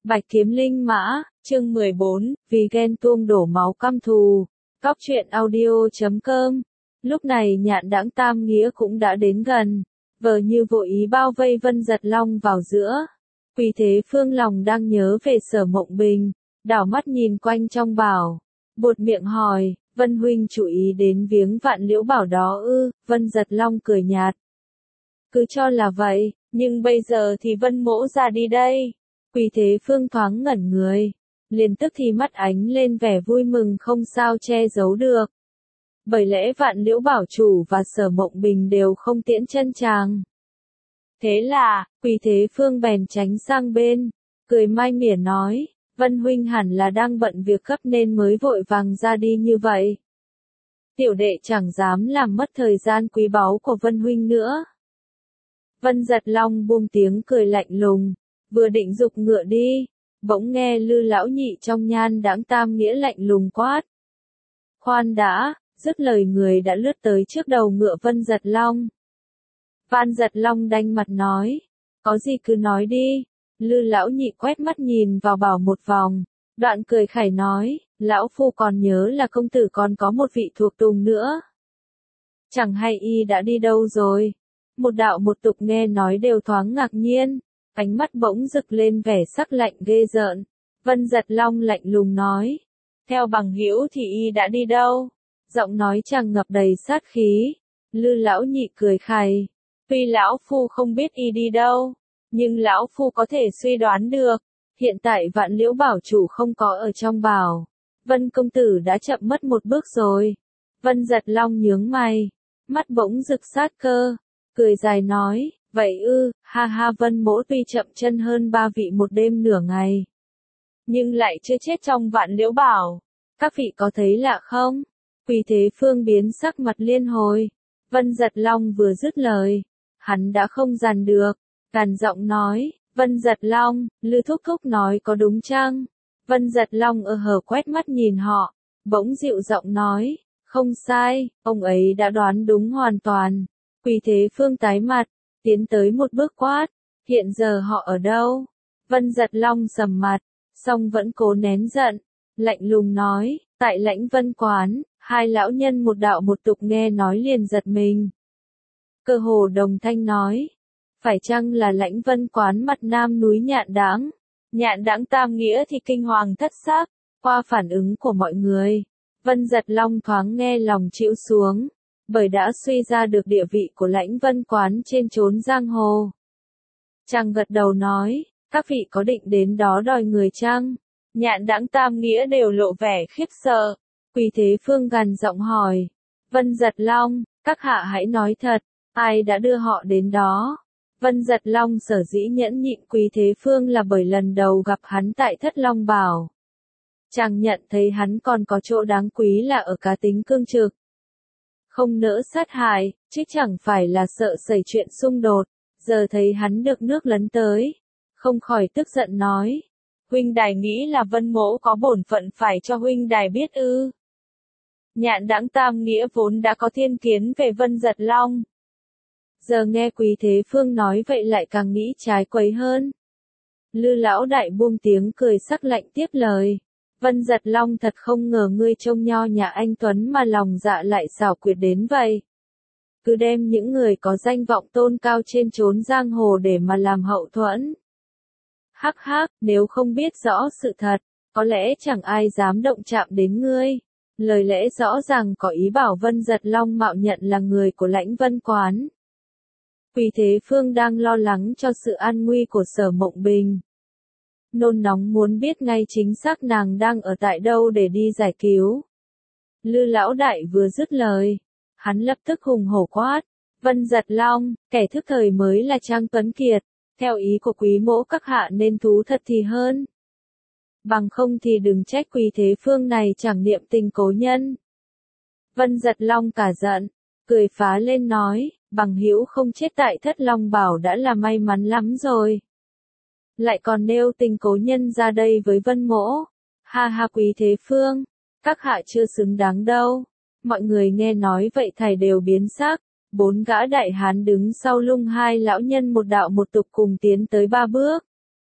Bạch Kiếm Linh Mã, chương 14, vì ghen tuông đổ máu căm thù. Cóc truyện audio.com. Lúc này Nhạn Đãng Tam Nghĩa cũng đã đến gần, vờ như vội ý bao vây Vân Giật Long vào giữa. Quỳ Thế Phương lòng đang nhớ về Sở Mộng Bình, đảo mắt nhìn quanh trong bảo, buột miệng hỏi, Vân huynh chú ý đến viếng Vạn Liễu Bảo đó ư? Vân Giật Long cười nhạt. Cứ cho là vậy, nhưng bây giờ thì Vân mỗ ra đi đây. Quỳ Thế Phương thoáng ngẩn người, liền tức thì mắt ánh lên vẻ vui mừng không sao che giấu được. Bởi lẽ Vạn Liễu Bảo chủ và Sở Mộng Bình đều không tiễn chân chàng. Thế là, Quỳ Thế Phương bèn tránh sang bên, cười mai mỉa nói, Vân huynh hẳn là đang bận việc gấp nên mới vội vàng ra đi như vậy. Tiểu đệ chẳng dám làm mất thời gian quý báu của Vân huynh nữa. Vân Giật Long buông tiếng cười lạnh lùng, vừa định giục ngựa đi, bỗng nghe Lư lão nhị trong Nhan Đãng Tam Nghĩa lạnh lùng quát. Khoan đã, dứt lời người đã lướt tới trước đầu ngựa Vân Giật Long. Vân Giật Long đanh mặt nói, có gì cứ nói đi. Lư lão nhị quét mắt nhìn vào bảo một vòng, đoạn cười khẩy nói, lão phu còn nhớ là công tử còn có một vị thuộc tùng nữa. Chẳng hay y đã đi đâu rồi. Một đạo một tục nghe nói đều thoáng ngạc nhiên, ánh mắt bỗng rực lên vẻ sắc lạnh ghê rợn. Vân Giật Long lạnh lùng nói, theo bằng hữu thì y đã đi đâu? Giọng nói chàng ngập đầy sát khí. Lư lão nhị cười khẩy, tuy lão phu không biết y đi đâu, nhưng lão phu có thể suy đoán được, hiện tại Vạn Liễu Bảo chủ không có ở trong bảo. Vân công tử đã chậm mất một bước rồi. Vân Giật Long nhướng mày, mắt bỗng rực sát cơ, cười dài nói, vậy ư, ha ha, Vân mỗ tuy chậm chân hơn ba vị một đêm nửa ngày, nhưng lại chưa chết trong Vạn Liễu Bảo. Các vị có thấy lạ không? Quỳ Thế Phương biến sắc mặt liên hồi. Vân Giật Long vừa dứt lời, hắn đã không dằn được, gằn giọng nói, Vân Giật Long, Lư thúc thúc nói có đúng chăng? Vân Giật Long hờ quét mắt nhìn họ, bỗng dịu giọng nói, không sai, ông ấy đã đoán đúng hoàn toàn. Quỳ Thế Phương tái mặt, tiến tới một bước quát, hiện giờ họ ở đâu? Vân Giật Long sầm mặt, song vẫn cố nén giận, lạnh lùng nói, tại Lãnh Vân quán. Hai lão nhân một đạo một tục nghe nói liền giật mình. Cơ hồ đồng thanh nói, phải chăng là Lãnh Vân quán mặt nam núi Nhạn Đãng? Nhạn Đãng Tam Nghĩa thì kinh hoàng thất xác. Qua phản ứng của mọi người, Vân Giật Long thoáng nghe lòng chịu xuống, bởi đã suy ra được địa vị của Lãnh Vân quán trên chốn giang hồ. Chàng gật đầu nói, các vị có định đến đó đòi người chăng? Nhạn Đãng Tam Nghĩa đều lộ vẻ khiếp sợ. Quỳ Thế Phương gằn giọng hỏi, Vân Giật Long, các hạ hãy nói thật, ai đã đưa họ đến đó? Vân Giật Long sở dĩ nhẫn nhịn Quỳ Thế Phương là bởi lần đầu gặp hắn tại Thất Long Bảo. Chàng nhận thấy hắn còn có chỗ đáng quý là ở cá tính cương trực. Không nỡ sát hại, chứ chẳng phải là sợ xảy chuyện xung đột. Giờ thấy hắn được nước lấn tới, không khỏi tức giận nói, huynh đài nghĩ là Vân mỗ có bổn phận phải cho huynh đài biết ư? Nhạn Đãng Tam Nghĩa vốn đã có thiên kiến về Vân Giật Long. Giờ nghe Quỳ Thế Phương nói vậy lại càng nghĩ trái quấy hơn. Lư lão đại buông tiếng cười sắc lạnh tiếp lời. Vân Giật Long, thật không ngờ ngươi trông nho nhã anh tuấn mà lòng dạ lại xảo quyệt đến vậy. Cứ đem những người có danh vọng tôn cao trên chốn giang hồ để mà làm hậu thuẫn. Hắc hắc, nếu không biết rõ sự thật, có lẽ chẳng ai dám động chạm đến ngươi. Lời lẽ rõ ràng có ý bảo Vân Giật Long mạo nhận là người của Lãnh Vân quán. Quỳ Thế Phương đang lo lắng cho sự an nguy của Sở Mộng Bình. Nôn nóng muốn biết ngay chính xác nàng đang ở tại đâu để đi giải cứu. Lư lão đại vừa dứt lời, hắn lập tức hùng hổ quát, Vân Giật Long, kẻ thức thời mới là Trang Tuấn Kiệt, theo ý của quý mỗ các hạ nên thú thật thì hơn. Bằng không thì đừng trách Quỳ Thế Phương này chẳng niệm tình cố nhân. Vân Giật Long cả giận, cười phá lên nói, bằng hữu không chết tại Thất Long Bảo đã là may mắn lắm rồi. Lại còn nêu tình cố nhân ra đây với Vân mỗ. Ha ha, Quỳ Thế Phương, các hạ chưa xứng đáng đâu. Mọi người nghe nói vậy thảy đều biến sắc. Bốn gã đại hán đứng sau lưng hai lão nhân một đạo một tục cùng tiến tới ba bước.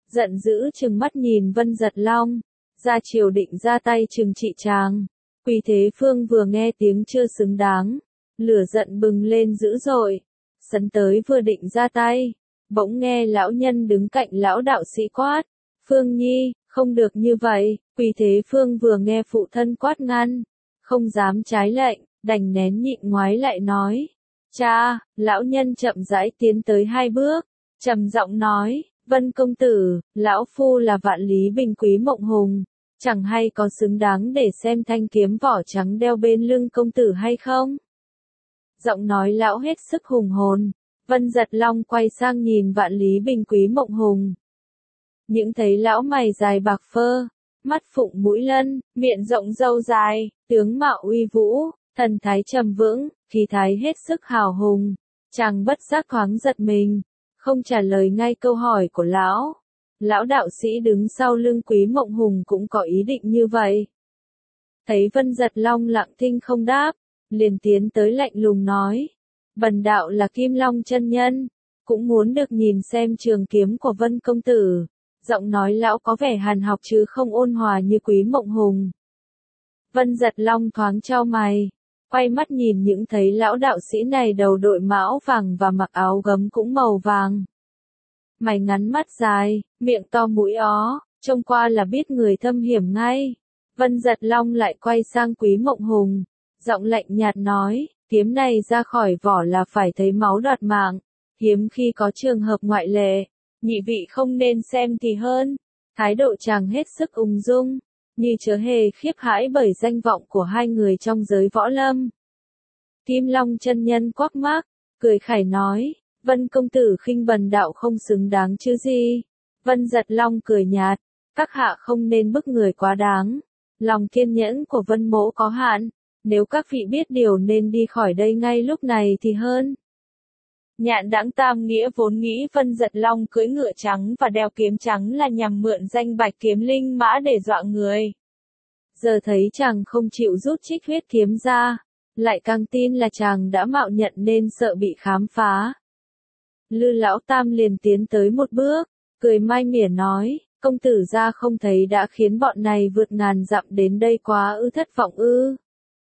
giận dữ trừng mắt nhìn Vân Giật Long, ra chiều định ra tay trừng trị chàng. Quý Thế Phương vừa nghe tiếng chưa xứng đáng, lửa giận bừng lên dữ dội, sấn tới vừa định ra tay, bỗng nghe lão nhân đứng cạnh lão đạo sĩ quát, Phương Nhi, không được như vậy. Quý Thế Phương vừa nghe phụ thân quát ngăn, không dám trái lệnh, đành nén nhịn ngoái lại nói, cha. Lão nhân chậm rãi tiến tới 2 bước, trầm giọng nói, Vân công tử, lão phu là Vạn Lý Bình Quý Mộng Hùng, chẳng hay có xứng đáng để xem thanh kiếm vỏ trắng đeo bên lưng công tử hay không? Giọng nói lão hết sức hùng hồn. Vân Giật Long quay sang nhìn Vạn Lý Bình Quý Mộng Hùng. Những thấy lão mày dài bạc phơ, mắt phụng mũi lân, miệng rộng râu dài, tướng mạo uy vũ, thần thái trầm vững, khí thái hết sức hào hùng. Chàng bất giác thoáng giật mình, không trả lời ngay câu hỏi của lão. Lão đạo sĩ đứng sau lưng Quý Mộng Hùng cũng có ý định như vậy. Thấy Vân Giật Long lặng thinh không đáp, liền tiến tới lạnh lùng nói, bần đạo là Kim Long chân nhân, cũng muốn được nhìn xem trường kiếm của Vân công tử. Giọng nói lão có vẻ hàn học chứ không ôn hòa như Quý Mộng Hùng. Vân Giật Long thoáng chau mày, quay mắt nhìn những thấy lão đạo sĩ này đầu đội mão vàng và mặc áo gấm cũng màu vàng. Mày ngắn mắt dài, miệng to mũi ó, trông qua là biết người thâm hiểm ngay. Vân Giật Long lại quay sang Quý Mộng Hùng, giọng lạnh nhạt nói, kiếm này ra khỏi vỏ là phải thấy máu đoạt mạng, hiếm khi có trường hợp ngoại lệ, nhị vị không nên xem thì hơn. Thái độ chàng hết sức ung dung, như chớ hề khiếp hãi bởi danh vọng của 2 người trong giới võ lâm. Kim Long chân nhân quắc mác, cười khẩy nói, Vân công tử khinh bần đạo không xứng đáng chứ gì. Vân Giật Long cười nhạt, các hạ không nên bức người quá đáng. Lòng kiên nhẫn của Vân mỗ có hạn, nếu các vị biết điều nên đi khỏi đây ngay lúc này thì hơn. Nhạn Đãng Tam Nghĩa vốn nghĩ Vân Giật Long cưỡi ngựa trắng và đeo kiếm trắng là nhằm mượn danh Bạch Kiếm Linh Mã để dọa người. Giờ thấy chàng không chịu rút trích huyết kiếm ra, lại càng tin là chàng đã mạo nhận nên sợ bị khám phá. Lư Lão Tam liền tiến tới một bước, cười mai mỉa nói, công tử gia không thấy đã khiến bọn này vượt ngàn dặm đến đây quá ư thất vọng ư.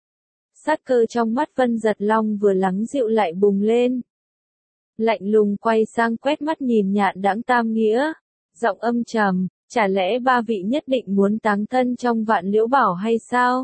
Sát cơ trong mắt Vân Giật Long vừa lắng dịu lại bùng lên. Lạnh lùng quay sang quét mắt nhìn Nhạn Đãng Tam Nghĩa, giọng âm trầm, chả lẽ 3 vị nhất định muốn táng thân trong Vạn Liễu Bảo hay sao?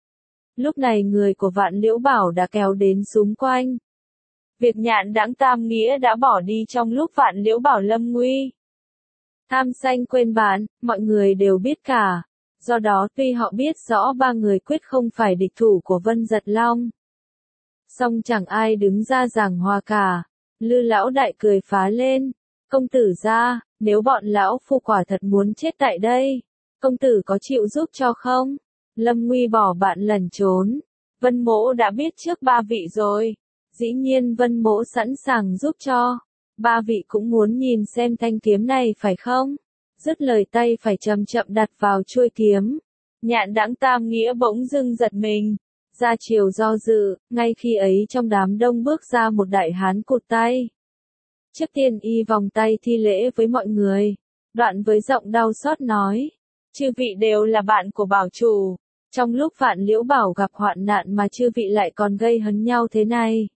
Lúc này người của Vạn Liễu Bảo đã kéo đến xúm quanh. Việc Nhạn Đãng Tam Nghĩa đã bỏ đi trong lúc Vạn Liễu Bảo lâm nguy. Tham sanh quên bạn, mọi người đều biết cả. Do đó tuy họ biết rõ 3 người quyết không phải địch thủ của Vân Giật Long, song chẳng ai đứng ra giảng hòa cả. Lư Lão Đại cười phá lên, công tử gia, nếu bọn lão phu quả thật muốn chết tại đây, công tử có chịu giúp cho không? Lâm nguy bỏ bạn lẩn trốn, Vân mỗ đã biết trước 3 vị rồi, dĩ nhiên Vân mỗ sẵn sàng giúp cho. 3 vị cũng muốn nhìn xem thanh kiếm này phải không? Dứt lời tay phải chậm chậm đặt vào chuôi kiếm. Nhạn Đãng Tam Nghĩa bỗng dưng giật mình, ra chiều do dự, ngay khi ấy trong đám đông bước ra một đại hán cụt tay. Trước tiên y vòng tay thi lễ với mọi người, đoạn với giọng đau xót nói, chư vị đều là bạn của bảo chủ, trong lúc Vạn Liễu Bảo gặp hoạn nạn mà chư vị lại còn gây hấn nhau thế này.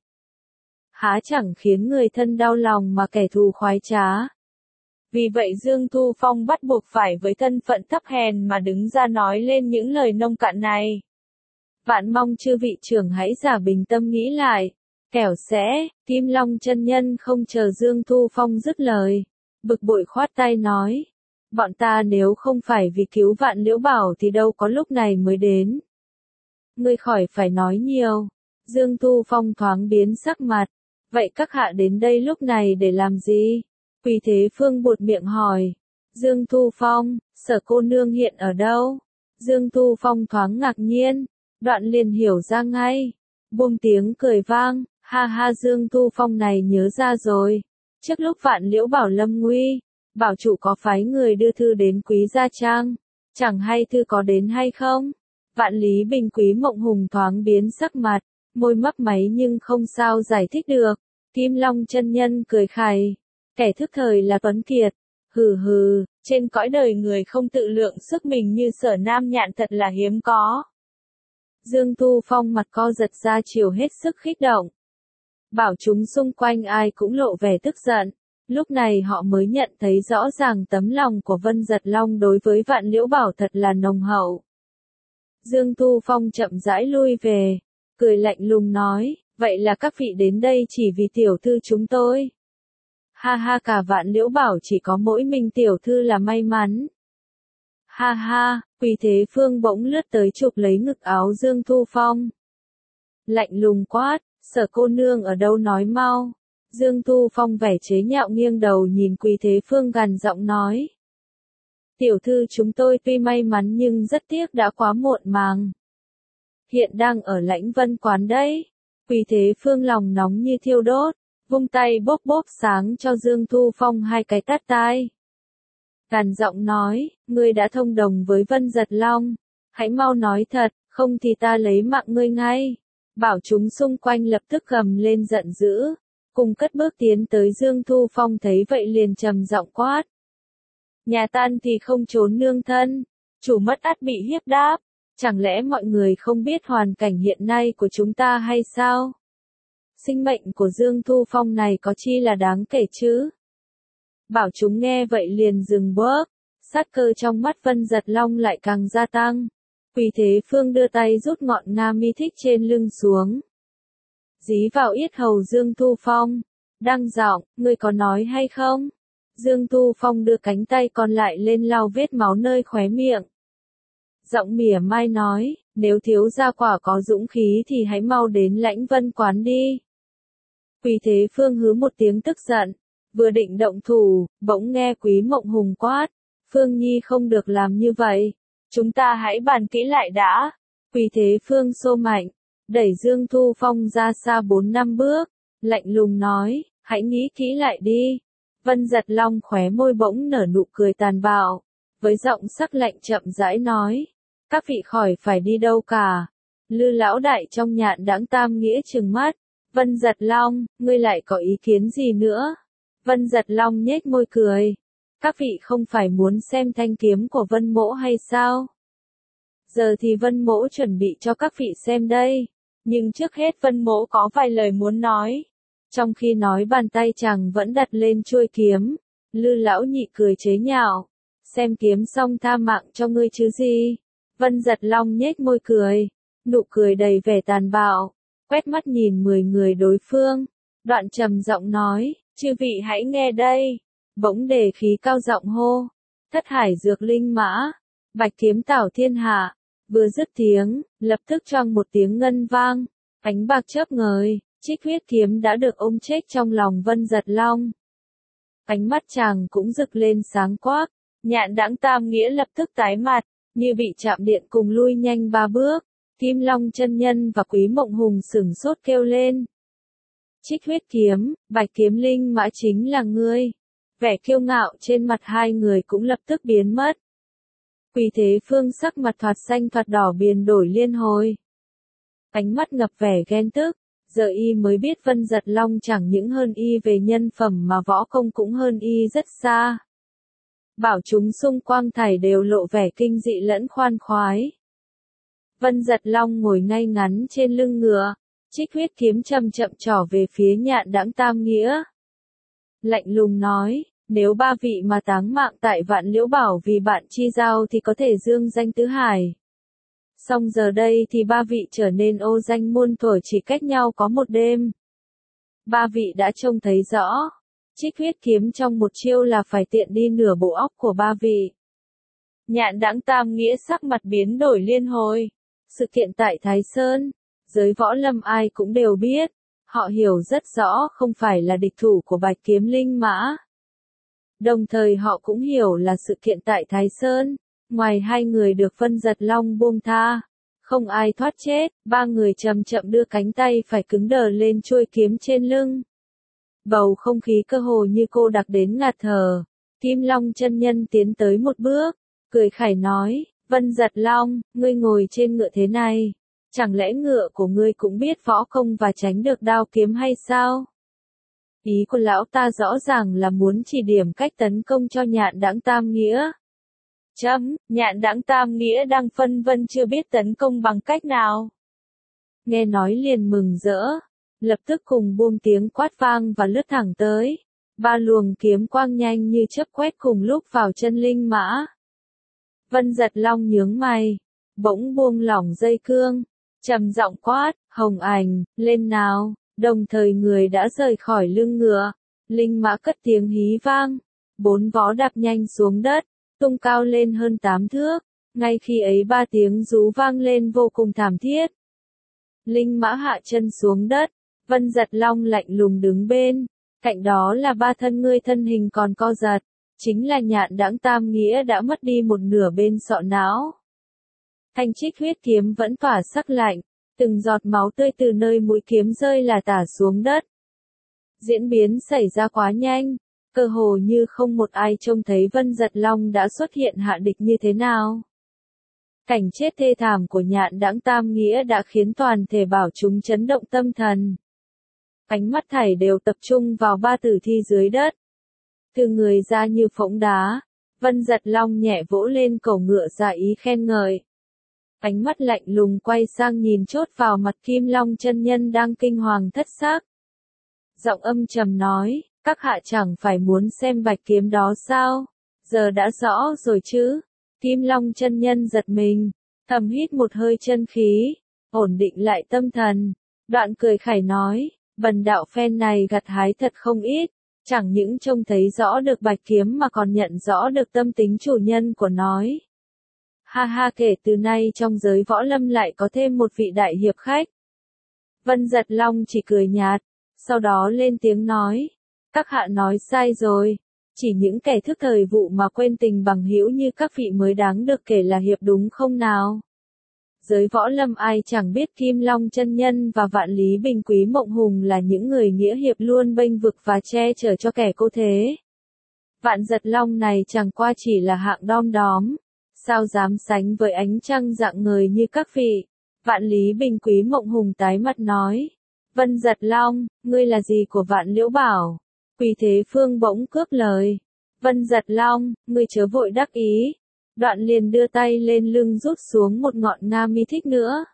Há chẳng khiến người thân đau lòng mà kẻ thù khoái trá. Vì vậy Dương Thu Phong bắt buộc phải với thân phận thấp hèn mà đứng ra nói lên những lời nông cạn này. Vạn mong chư vị trưởng hãy giả bình tâm nghĩ lại, kẻo sẽ. Kim Long chân nhân không chờ Dương Thu Phong dứt lời, bực bội khoát tay nói, bọn ta nếu không phải vì cứu Vạn Liễu Bảo thì đâu có lúc này mới đến. Ngươi khỏi phải nói nhiều. Dương Thu Phong thoáng biến sắc mặt, vậy các hạ đến đây lúc này để làm gì? Quý Thế Phương buột miệng hỏi. Dương Thu Phong, Sở cô nương hiện ở đâu? Dương Thu Phong thoáng ngạc nhiên, đoạn liền hiểu ra ngay. Buông tiếng cười vang, ha ha Dương Thu Phong này nhớ ra rồi. Trước lúc Vạn Liễu Bảo lâm nguy, bảo chủ có phái người đưa thư đến Quý Gia Trang. Chẳng hay thư có đến hay không? Vạn Lý Bình Quý Mộng Hùng thoáng biến sắc mặt, môi mấp máy nhưng không sao giải thích được. Kim Long chân nhân cười khẩy, kẻ thức thời là Tuấn Kiệt, Hừ hừ, trên cõi đời người không tự lượng sức mình như Sở Nam Nhạn thật là hiếm có. Dương Thu Phong mặt co giật ra chiều hết sức kích động. Bảo chúng xung quanh ai cũng lộ vẻ tức giận. Lúc này họ mới nhận thấy rõ ràng tấm lòng của Vân Giật Long đối với Vạn Liễu Bảo thật là nồng hậu. Dương Thu Phong chậm rãi lui về, cười lạnh lùng nói, vậy là các vị đến đây chỉ vì tiểu thư chúng tôi. Ha ha, cả Vạn Liễu Bảo chỉ có mỗi mình tiểu thư là may mắn. Ha ha, Quý Thế Phương bỗng lướt tới chụp lấy ngực áo Dương Thu Phong. Lạnh lùng quát, Sở cô nương ở đâu nói mau. Dương Thu Phong vẻ chế nhạo nghiêng đầu nhìn Quý Thế Phương gằn giọng nói. Tiểu thư chúng tôi tuy may mắn nhưng rất tiếc đã quá muộn màng. Hiện đang ở Lãnh Vân quán đấy. Quý Thế Phương lòng nóng như thiêu đốt, vung tay bóp bóp sáng cho Dương Thu Phong 2 cái tát tai. Gằn giọng nói, ngươi đã thông đồng với Vân Giật Long, hãy mau nói thật, không thì ta lấy mạng ngươi ngay. Bảo chúng xung quanh lập tức gầm lên giận dữ, cùng cất bước tiến tới Dương Thu Phong thấy vậy liền trầm giọng quát. Nhà tan thì không trốn nương thân, chủ mất ắt bị hiếp đáp, chẳng lẽ mọi người không biết hoàn cảnh hiện nay của chúng ta hay sao? Sinh mệnh của Dương Thu Phong này có chi là đáng kể chứ? Bảo chúng nghe vậy liền dừng bước, sát cơ trong mắt Vân Giật Long lại càng gia tăng. Quý Thế Phương đưa tay rút ngọn nga mi thích trên lưng xuống. Dí vào yết hầu Dương Thu Phong, đang giọng, ngươi có nói hay không? Dương Thu Phong đưa cánh tay còn lại lên lau vết máu nơi khóe miệng. Giọng mỉa mai nói, nếu thiếu gia quả có dũng khí thì hãy mau đến Lãnh Vân quán đi. Quý Thế Phương hứ một tiếng tức giận, vừa định động thủ, bỗng nghe Quý Mộng Hùng quát, Phương Nhi không được làm như vậy, chúng ta hãy bàn kỹ lại đã. Quý Thế Phương xô mạnh, đẩy Dương Thu Phong ra xa 4-5 bước, lạnh lùng nói, hãy nghĩ kỹ lại đi. Vân Giật Long khóe môi bỗng nở nụ cười tàn bạo, với giọng sắc lạnh chậm rãi nói, các vị khỏi phải đi đâu cả. Lư lão đại trong Nhạn Đãng Tam Nghĩa trừng mắt, Vân Giật Long, ngươi lại có ý kiến gì nữa? Vân Giật Long nhếch môi cười, các vị không phải muốn xem thanh kiếm của Vân Mỗ hay sao? Giờ thì Vân Mỗ chuẩn bị cho các vị xem đây, nhưng trước hết Vân Mỗ có vài lời muốn nói. Trong khi nói bàn tay chàng vẫn đặt lên chuôi kiếm, Lư lão nhị cười chế nhạo, xem kiếm xong tha mạng cho ngươi chứ gì. Vân Giật Long nhếch môi cười, nụ cười đầy vẻ tàn bạo, quét mắt nhìn 10 người đối phương, đoạn trầm giọng nói, chư vị hãy nghe đây. Bỗng đề khí cao giọng hô, Thất Hải Dược Linh Mã, Bạch Kiếm Tảo Thiên Hạ. Vừa dứt tiếng, lập tức choang một tiếng ngân vang, ánh bạc chớp ngời, Trích Huyết kiếm đã được ôm chết trong lòng Vân Giật Long. Ánh mắt chàng cũng rực lên sáng quắc, Nhạn Đãng Tam Nghĩa lập tức tái mặt, như bị chạm điện cùng lui nhanh 3 bước. Kim Long chân nhân và Quý Mộng Hùng sửng sốt kêu lên. Trích Huyết kiếm, Bạch Kiếm Linh Mã chính là ngươi. Vẻ kiêu ngạo trên mặt hai người cũng lập tức biến mất. Quý Thế Phương sắc mặt thoạt xanh thoạt đỏ biến đổi liên hồi. Ánh mắt ngập vẻ ghen tức, giờ y mới biết Vân Giật Long chẳng những hơn y về nhân phẩm mà võ công cũng hơn y rất xa. Bảo chúng xung quanh thảy đều lộ vẻ kinh dị lẫn khoan khoái. Vân Giật Long ngồi ngay ngắn trên lưng ngựa, Trích Huyết kiếm chậm chậm trỏ về phía Nhạn Đãng Tam Nghĩa. Lạnh lùng nói, nếu 3 vị mà táng mạng tại Vạn Liễu Bảo vì bạn chi giao thì có thể dương danh tứ hải. Song giờ đây thì 3 vị trở nên ô danh muôn thuở chỉ cách nhau có một đêm. 3 vị đã trông thấy rõ, Trích Huyết kiếm trong một chiêu là phải tiện đi nửa bộ óc của 3 vị. Nhạn Đãng Tam Nghĩa sắc mặt biến đổi liên hồi. Sự kiện tại Thái Sơn, giới võ lâm ai cũng đều biết, họ hiểu rất rõ không phải là địch thủ của Bạch Kiếm Linh Mã. Đồng thời họ cũng hiểu là sự kiện tại Thái Sơn, ngoài 2 người được Vân Giật Long buông tha, không ai thoát chết, 3 người chậm chậm đưa cánh tay phải cứng đờ lên chuôi kiếm trên lưng. Bầu không khí cơ hồ như cô đặc đến ngạt thở. Kim Long chân nhân tiến tới một bước, cười khải nói, Vân Giật Long, ngươi ngồi trên ngựa thế này, chẳng lẽ ngựa của ngươi cũng biết võ công và tránh được đao kiếm hay sao? Ý của lão ta rõ ràng là muốn chỉ điểm cách tấn công cho Nhạn Đãng Tam Nghĩa. Nhạn Đãng Tam Nghĩa đang phân vân chưa biết tấn công bằng cách nào. Nghe nói liền mừng rỡ, lập tức cùng buông tiếng quát vang và lướt thẳng tới. Ba luồng kiếm quang nhanh như chớp quét cùng lúc vào chân linh mã. Vân Giật Long nhướng mày, bỗng buông lỏng dây cương, trầm giọng quát, Hồng Ảnh, lên nào, đồng thời người đã rời khỏi lưng ngựa, linh mã cất tiếng hí vang, 4 vó đạp nhanh xuống đất, tung cao lên hơn 8 thước, ngay khi ấy 3 tiếng rú vang lên vô cùng thảm thiết. Linh mã hạ chân xuống đất, Vân Giật Long lạnh lùng đứng bên, cạnh đó là 3 thân người thân hình còn co giật, chính là Nhạn Đãng Tam Nghĩa đã mất đi một nửa bên sọ não. Thanh trích huyết kiếm vẫn tỏa sắc lạnh, từng giọt máu tươi từ nơi mũi kiếm rơi là tả xuống đất. Diễn biến xảy ra quá nhanh, cơ hồ như không một ai trông thấy Vân Giật Long đã xuất hiện hạ địch như thế nào. Cảnh chết thê thảm của Nhạn Đãng Tam Nghĩa đã khiến toàn thể bảo chúng chấn động tâm thần. Ánh mắt thảy đều tập trung vào 3 tử thi dưới đất. Từ người ra như phỗng đá, Vân Giật Long nhẹ vỗ lên cổ ngựa ra ý khen ngợi. Ánh mắt lạnh lùng quay sang nhìn chốt vào mặt Kim Long chân nhân đang kinh hoàng thất xác. Giọng âm trầm nói, các hạ chẳng phải muốn xem bạch kiếm đó sao? Giờ đã rõ rồi chứ? Kim Long chân nhân giật mình, thầm hít một hơi chân khí, ổn định lại tâm thần, đoạn cười khẩy nói, bần đạo phen này gặt hái thật không ít, chẳng những trông thấy rõ được bạch kiếm mà còn nhận rõ được tâm tính chủ nhân của nó. Ha ha, kể từ nay trong giới võ lâm lại có thêm một vị đại hiệp khách. Vân Giật Long chỉ cười nhạt, sau đó lên tiếng nói, các hạ nói sai rồi, chỉ những kẻ thức thời vụ mà quên tình bằng hữu như các vị mới đáng được kể là hiệp đúng không nào? Giới võ lâm ai chẳng biết Kim Long chân nhân và Vạn Lý Bình Quý Mộng Hùng là những người nghĩa hiệp luôn bênh vực và che chở cho kẻ cô thế. Vạn Giật Long này chẳng qua chỉ là hạng đom đóm, sao dám sánh với ánh trăng rạng ngời như các vị. Vạn Lý Bình Quý Mộng Hùng tái mặt nói, Vân Giật Long, ngươi là gì của Vạn Liễu Bảo? Quỳ Thế Phương bỗng cướp lời, Vân Giật Long, ngươi chớ vội đắc ý. Đoạn liền đưa tay lên lưng rút xuống một ngọn nga mi thích nữa.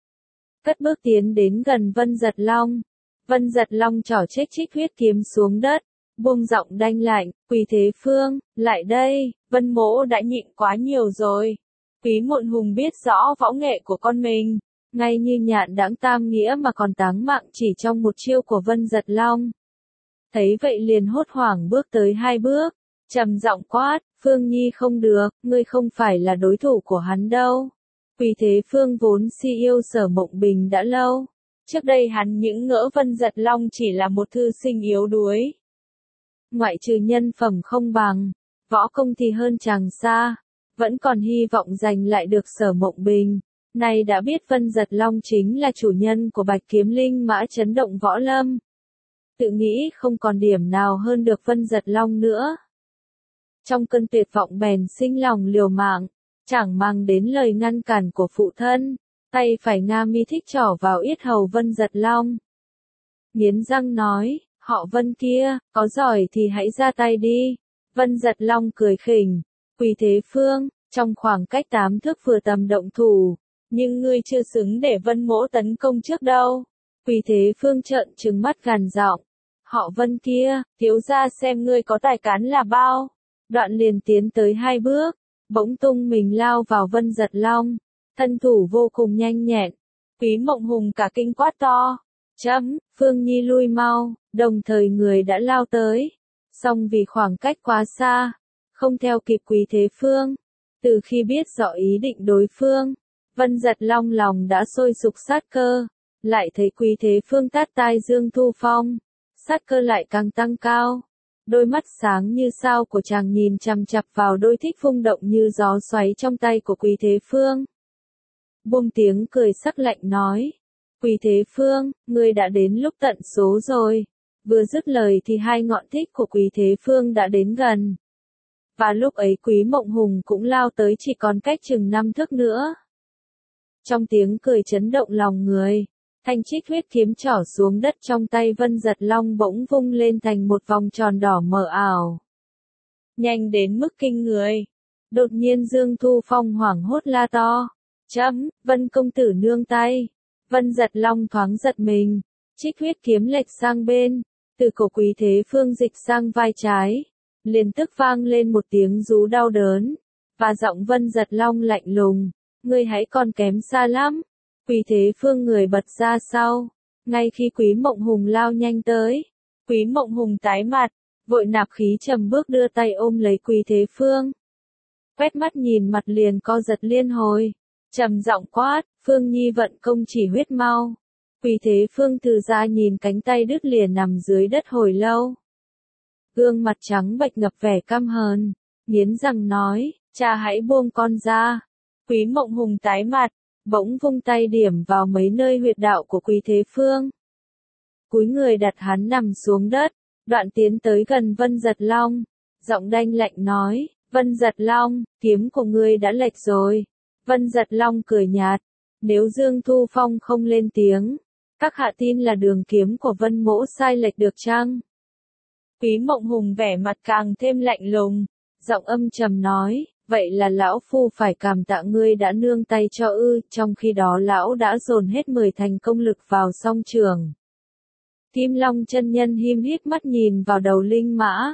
Cất bước tiến đến gần Vân Giật Long. Vân Giật Long trỏ chếch trích huyết kiếm xuống đất, buông giọng đanh lạnh, Quỳ Thế Phương, lại đây, Vân mỗ đã nhịn quá nhiều rồi. Quý Mộng Hùng biết rõ võ nghệ của con mình, ngay như Nhạn Đãng Tam Nghĩa mà còn táng mạng chỉ trong một chiêu của Vân Giật Long. Thấy vậy liền hốt hoảng bước tới 2 bước, trầm giọng quát, Phương Nhi không được, ngươi không phải là đối thủ của hắn đâu. Quỳ Thế Phương vốn si yêu Sở Mộng Bình đã lâu. Trước đây hắn những ngỡ Vân Giật Long chỉ là một thư sinh yếu đuối. Ngoại trừ nhân phẩm không bằng, võ công thì hơn chàng xa, vẫn còn hy vọng giành lại được Sở Mộng Bình. Nay đã biết Vân Giật Long chính là chủ nhân của Bạch Kiếm Linh mã chấn động võ lâm. Tự nghĩ không còn điểm nào hơn được Vân Giật Long nữa. Trong cơn tuyệt vọng bèn sinh lòng liều mạng, chẳng mang đến lời ngăn cản của phụ thân, tay phải nga mi thích trỏ vào yết hầu Vân Giật Long. Nghiến răng nói, họ Vân kia, có giỏi thì hãy ra tay đi. Vân Giật Long cười khỉnh, Quỳ Thế Phương, trong khoảng cách 8 thước vừa tầm động thủ, nhưng ngươi chưa xứng để Vân mỗ tấn công trước đâu. Quỳ Thế Phương trợn trừng mắt gằn giọng, họ Vân kia, thiếu gia xem ngươi có tài cán là bao. Đoạn liền tiến tới 2 bước, bỗng tung mình lao vào Vân Giật Long, thân thủ vô cùng nhanh nhẹn. Quý Mộng Hùng cả kinh quát to, Phương Nhi lui mau, đồng thời người đã lao tới. Song vì khoảng cách quá xa, không theo kịp Quỳ Thế Phương. Từ khi biết rõ ý định đối phương, Vân Giật Long lòng đã sôi sục sát cơ, lại thấy Quỳ Thế Phương tát tai Dương Thu Phong, sát cơ lại càng tăng cao. Đôi mắt sáng như sao của chàng nhìn chằm chằm vào đôi thích phung động như gió xoáy trong tay của Quỳ Thế Phương. Buông tiếng cười sắc lạnh nói, Quỳ Thế Phương, ngươi đã đến lúc tận số rồi. Vừa dứt lời thì 2 ngọn thích của Quỳ Thế Phương đã đến gần. Và lúc ấy Quý Mộng Hùng cũng lao tới chỉ còn cách chừng 5 thước nữa. Trong tiếng cười chấn động lòng người, Thanh trích huyết kiếm trỏ xuống đất trong tay Vân Giật Long bỗng vung lên thành một vòng tròn đỏ mờ ảo. Nhanh đến mức kinh người. Đột nhiên Dương Thu Phong hoảng hốt la to. Chấm, Vân công tử nương tay. Vân Giật Long thoáng giật mình. Trích huyết kiếm lệch sang bên. Từ cổ Quý Thế Phương dịch sang vai trái. Liền tức vang lên một tiếng rú đau đớn. Và giọng Vân Giật Long lạnh lùng. Ngươi hãy còn kém xa lắm. Quý Thế Phương người bật ra sau. Ngay khi Quý Mộng Hùng lao nhanh tới. Quý Mộng Hùng tái mặt. Vội nạp khí trầm bước đưa tay ôm lấy Quý Thế Phương. Quét mắt nhìn mặt liền co giật liên hồi. Trầm giọng quát, Phương Nhi vận công chỉ huyết mau. Quý Thế Phương từ ra nhìn cánh tay đứt lìa nằm dưới đất hồi lâu. Gương mặt trắng bệch ngập vẻ căm hờn, nghiến răng nói, cha hãy buông con ra. Quý Mộng Hùng tái mặt, bỗng vung tay điểm vào mấy nơi huyệt đạo của Quý Thế Phương. Cúi người đặt hắn nằm xuống đất, đoạn tiến tới gần Vân Giật Long, giọng đanh lạnh nói, Vân Giật Long, kiếm của ngươi đã lệch rồi. Vân Giật Long cười nhạt, nếu Dương Thu Phong không lên tiếng, các hạ tin là đường kiếm của Vân Mỗ sai lệch được chăng? Quý Mộng Hùng vẻ mặt càng thêm lạnh lùng, giọng âm trầm nói, vậy là lão phu phải cảm tạ ngươi đã nương tay cho trong khi đó lão đã dồn hết 10 thành công lực vào song trường. Kim Long chân nhân híp híp mắt nhìn vào đầu linh mã.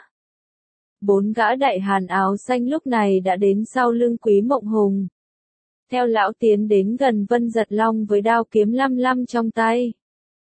4 gã đại hàn áo xanh lúc này đã đến sau lưng Quý Mộng Hùng. Theo lão tiến đến gần Vân Giật Long với đao kiếm lăm lăm trong tay.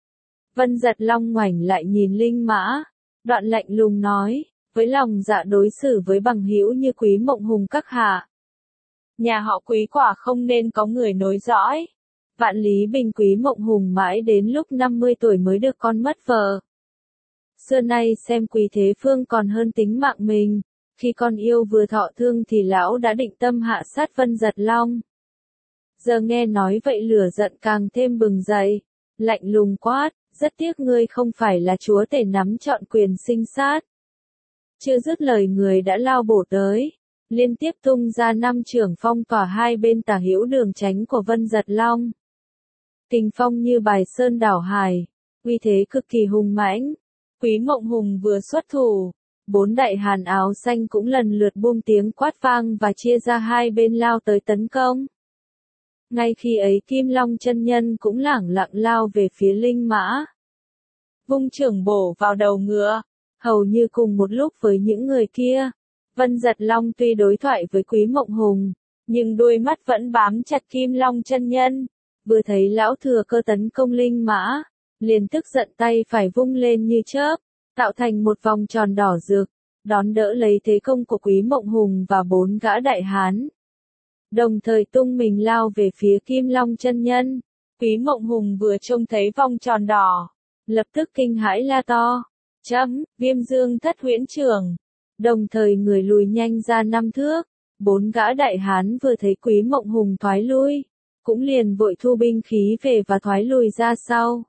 Vân Giật Long ngoảnh lại nhìn linh mã, đoạn lạnh lùng nói, với lòng dạ đối xử với bằng hữu như Quý Mộng Hùng các hạ. Nhà họ Quý quả không nên có người nối dõi. Vạn lý bình Quý Mộng Hùng mãi đến lúc 50 tuổi mới được con mất vợ. Xưa nay xem Quý Thế Phương còn hơn tính mạng mình, khi con yêu vừa thọ thương thì lão đã định tâm hạ sát Vân Giật Long. Giờ nghe nói vậy lửa giận càng thêm bừng dậy, lạnh lùng quát, rất tiếc ngươi không phải là chúa tể nắm trọn quyền sinh sát. Chưa dứt lời người đã lao bổ tới, liên tiếp tung ra 5 chưởng phong tỏa hai bên tả hữu đường tránh của Vân Giật Long. Kình phong như bài sơn đảo hải, uy thế cực kỳ hùng mãnh. Quý Mộng Hùng vừa xuất thủ, 4 đại hàn áo xanh cũng lần lượt buông tiếng quát vang và chia ra hai bên lao tới tấn công. Ngay khi ấy Kim Long chân nhân cũng lẳng lặng lao về phía linh mã. Vung chưởng bổ vào đầu ngựa, hầu như cùng một lúc với những người kia. Vân Giật Long tuy đối thoại với Quý Mộng Hùng, nhưng đôi mắt vẫn bám chặt Kim Long chân nhân. Vừa thấy lão thừa cơ tấn công linh mã, liền tức giận tay phải vung lên như chớp, tạo thành một vòng tròn đỏ rực, đón đỡ lấy thế công của Quý Mộng Hùng và 4 gã đại hán. Đồng thời tung mình lao về phía Kim Long chân nhân. Quý Mộng Hùng vừa trông thấy vòng tròn đỏ, lập tức kinh hãi la to, chấm, Viêm Dương Thất Huyễn Chưởng. Đồng thời người lùi nhanh ra 5 thước, 4 gã đại hán vừa thấy Quý Mộng Hùng thoái lui, cũng liền vội thu binh khí về và thoái lùi ra sau.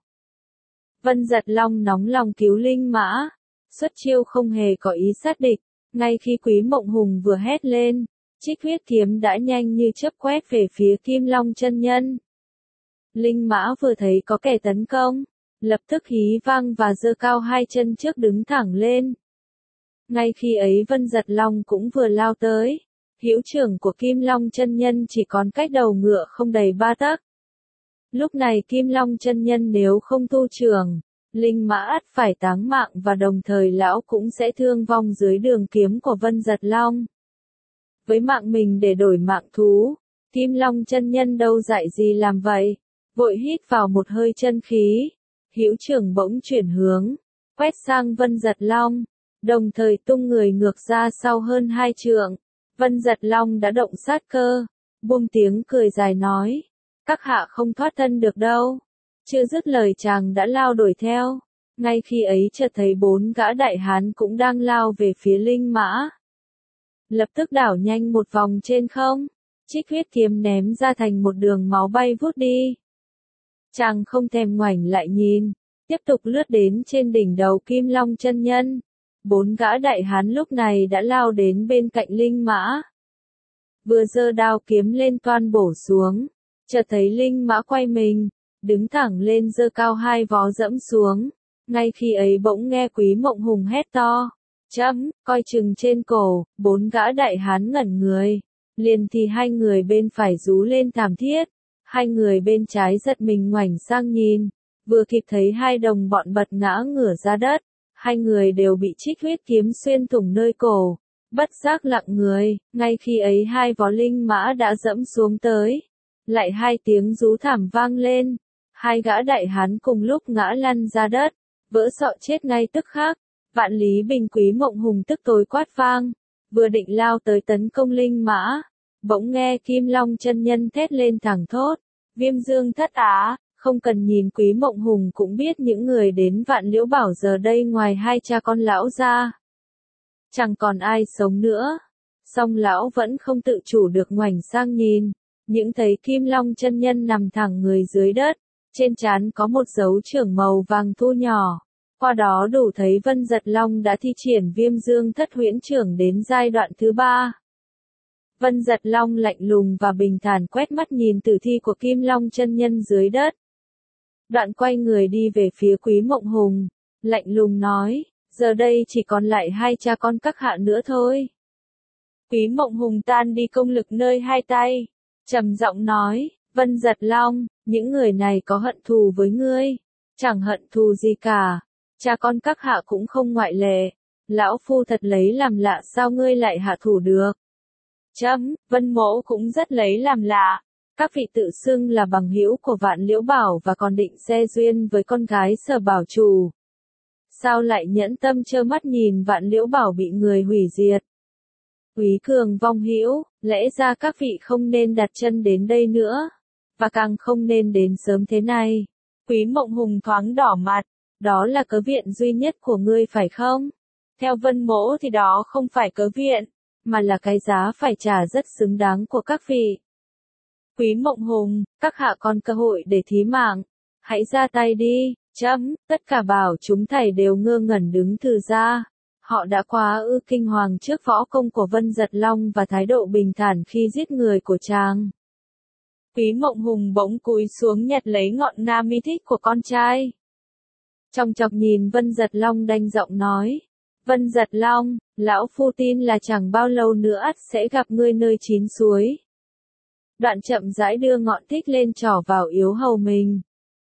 Vân Giật Long nóng lòng cứu linh mã, xuất chiêu không hề có ý sát địch, ngay khi Quý Mộng Hùng vừa hét lên, trích huyết kiếm đã nhanh như chớp quét về phía Kim Long chân nhân. Linh mã vừa thấy có kẻ tấn công, lập tức hí vang và giơ cao hai chân trước đứng thẳng lên. Ngay khi ấy Vân Giật Long cũng vừa lao tới, hữu chưởng của Kim Long chân nhân chỉ còn cách đầu ngựa không đầy 3 tấc. Lúc này Kim Long chân nhân nếu không thu chưởng, linh mã ắt phải táng mạng và đồng thời lão cũng sẽ thương vong dưới đường kiếm của Vân Giật Long. Với mạng mình để đổi mạng thú, Kim Long chân nhân đâu dạy gì làm vậy, vội hít vào một hơi chân khí, hữu chưởng bỗng chuyển hướng, quét sang Vân Giật Long, đồng thời tung người ngược ra sau hơn 2 trượng. Vân Giật Long đã động sát cơ, buông tiếng cười dài nói, các hạ không thoát thân được đâu. Chưa dứt lời chàng đã lao đuổi theo, ngay khi ấy chợt thấy 4 gã đại hán cũng đang lao về phía linh mã. Lập tức đảo nhanh một vòng trên không, trích huyết kiếm ném ra thành một đường máu bay vút đi. Chàng không thèm ngoảnh lại nhìn, tiếp tục lướt đến trên đỉnh đầu Kim Long chân nhân. 4 gã đại hán lúc này đã lao đến bên cạnh linh mã. Vừa giơ đao kiếm lên toan bổ xuống, chợt thấy linh mã quay mình, đứng thẳng lên giơ cao hai vó dẫm xuống. Ngay khi ấy bỗng nghe Quý Mộng Hùng hét to, chấm, coi chừng trên cổ, bốn gã đại hán ngẩn người. Liền thì hai người bên phải rú lên thảm thiết, hai người bên trái giật mình ngoảnh sang nhìn, vừa kịp thấy hai đồng bọn bật ngã ngửa ra đất, hai người đều bị trích huyết kiếm xuyên thủng nơi cổ, bất giác lặng người, ngay khi ấy hai vó linh mã đã dẫm xuống tới, lại hai tiếng rú thảm vang lên, hai gã đại hán cùng lúc ngã lăn ra đất, vỡ sọ chết ngay tức khắc. Vạn Lý Bình Quý Mộng Hùng tức tối quát vang, vừa định lao tới tấn công linh mã, bỗng nghe Kim Long chân nhân thét lên thẳng thốt, Viêm Dương Thất Á. Không cần nhìn Quý Mộng Hùng cũng biết những người đến Vạn Liễu Bảo giờ đây ngoài hai cha con lão ra, chẳng còn ai sống nữa. Song lão vẫn không tự chủ được ngoảnh sang nhìn, những thấy Kim Long chân nhân nằm thẳng người dưới đất, trên trán có một dấu chưởng màu vàng thu nhỏ. Qua đó đủ thấy Vân Giật Long đã thi triển Viêm Dương Thất Huyễn Chưởng đến giai đoạn thứ 3. Vân Giật Long lạnh lùng và bình thản quét mắt nhìn tử thi của Kim Long chân nhân dưới đất. Đoạn quay người đi về phía Quý Mộng Hùng, lạnh lùng nói, giờ đây chỉ còn lại hai cha con các hạ nữa thôi. Quý Mộng Hùng tan đi công lực nơi hai tay, trầm giọng nói, Vân Giật Long, những người này có hận thù với ngươi, chẳng hận thù gì cả, cha con các hạ cũng không ngoại lệ, lão phu thật lấy làm lạ sao ngươi lại hạ thủ được. Chấm, Vân Mỗ cũng rất lấy làm lạ. Các vị tự xưng là bằng hữu của Vạn Liễu Bảo và còn định xe duyên với con gái Sở Bảo Chủ. Sao lại nhẫn tâm trơ mắt nhìn Vạn Liễu Bảo bị người hủy diệt? Quý Cường vong hữu, lẽ ra các vị không nên đặt chân đến đây nữa, và càng không nên đến sớm thế này. Quý Mộng Hùng thoáng đỏ mặt, đó là cớ viện duy nhất của ngươi phải không? Theo Vân Mỗ thì đó không phải cớ viện, mà là cái giá phải trả rất xứng đáng của các vị. Quý Mộng Hùng, các hạ còn cơ hội để thí mạng, hãy ra tay đi, chấm, tất cả bảo chúng thầy đều ngơ ngẩn đứng thừ ra. Họ đã quá kinh hoàng trước võ công của Vân Giật Long và thái độ bình thản khi giết người của chàng. Quý Mộng Hùng bỗng cúi xuống nhặt lấy ngọn nga mi thích của con trai. Trong chọc nhìn Vân Giật Long đanh giọng nói, Vân Giật Long, lão phu tin là chẳng bao lâu nữa ắt sẽ gặp ngươi nơi chín suối. Đoạn chậm rãi đưa ngọn thích lên trỏ vào yếu hầu mình.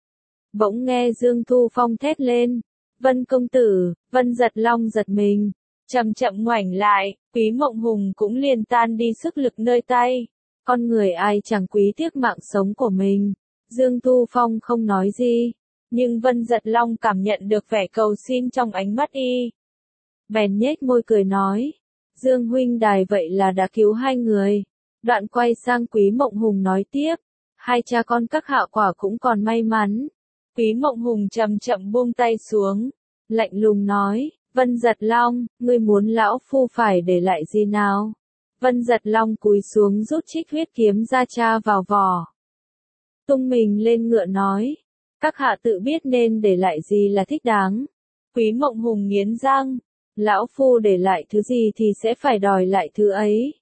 Bỗng nghe Dương Thu Phong thét lên, Vân công tử, Vân Giật Long giật mình, chậm chậm ngoảnh lại, Quý Mộng Hùng cũng liền tan đi sức lực nơi tay. Con người ai chẳng quý tiếc mạng sống của mình. Dương Thu Phong không nói gì, nhưng Vân Giật Long cảm nhận được vẻ cầu xin trong ánh mắt y. Bèn nhếch môi cười nói, Dương huynh đài vậy là đã cứu hai người. Đoạn quay sang Quý Mộng Hùng nói tiếp, hai cha con các hạ quả cũng còn may mắn. Quý Mộng Hùng chậm chậm buông tay xuống, lạnh lùng nói, Vân Giật Long, ngươi muốn lão phu phải để lại gì nào? Vân Giật Long cúi xuống rút trích huyết kiếm ra tra vào vỏ. Tung mình lên ngựa nói, các hạ tự biết nên để lại gì là thích đáng. Quý Mộng Hùng nghiến răng, lão phu để lại thứ gì thì sẽ phải đòi lại thứ ấy.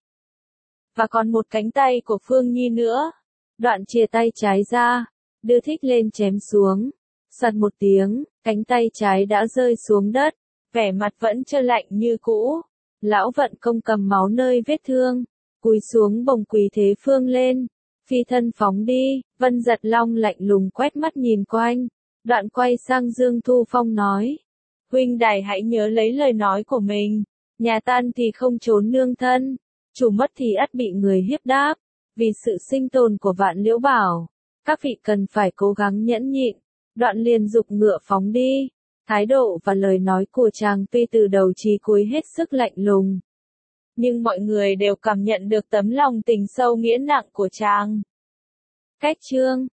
Và còn một cánh tay của Phương Nhi nữa. Đoạn chia tay trái ra, đưa thích lên chém xuống. Sật một tiếng, cánh tay trái đã rơi xuống đất, vẻ mặt vẫn trơ lạnh như cũ. Lão vận công cầm máu nơi vết thương, cúi xuống bồng Quý Thế Phương lên, phi thân phóng đi. Vân Giật Long lạnh lùng quét mắt nhìn quanh, đoạn quay sang Dương Thu Phong nói, huynh đài hãy nhớ lấy lời nói của mình, nhà tan thì không trốn nương thân, chủ mất thì ắt bị người hiếp đáp, vì sự sinh tồn của Vạn Liễu Bảo, các vị cần phải cố gắng nhẫn nhịn. Đoạn liền giục ngựa phóng đi. Thái độ và lời nói của chàng tuy từ đầu chí cuối hết sức lạnh lùng, nhưng mọi người đều cảm nhận được tấm lòng tình sâu nghĩa nặng của chàng. Cách chương